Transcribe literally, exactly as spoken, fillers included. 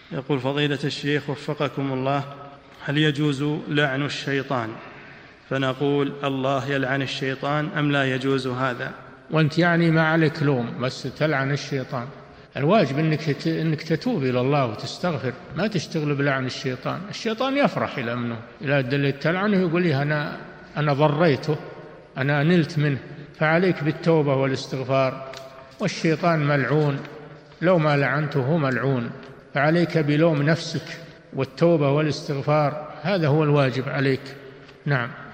يقول فضيلة الشيخ وفقكم الله، هل يجوز لعن الشيطان؟ فنقول الله يلعن الشيطان أم لا يجوز هذا؟ وأنت يعني ما عليك لوم، بس تلعن الشيطان. الواجب إنك إنك تتوب إلى الله وتستغفر، ما تشتغل بلعن الشيطان. الشيطان يفرح إلى منه، إلى دلت تلعنه يقول لي أنا أنا ضريته، أنا نلت منه. فعليك بالتوبة والاستغفار، والشيطان ملعون، لو ما لعنته ملعون. فعليك بلوم نفسك والتوبة والاستغفار، هذا هو الواجب عليك. نعم.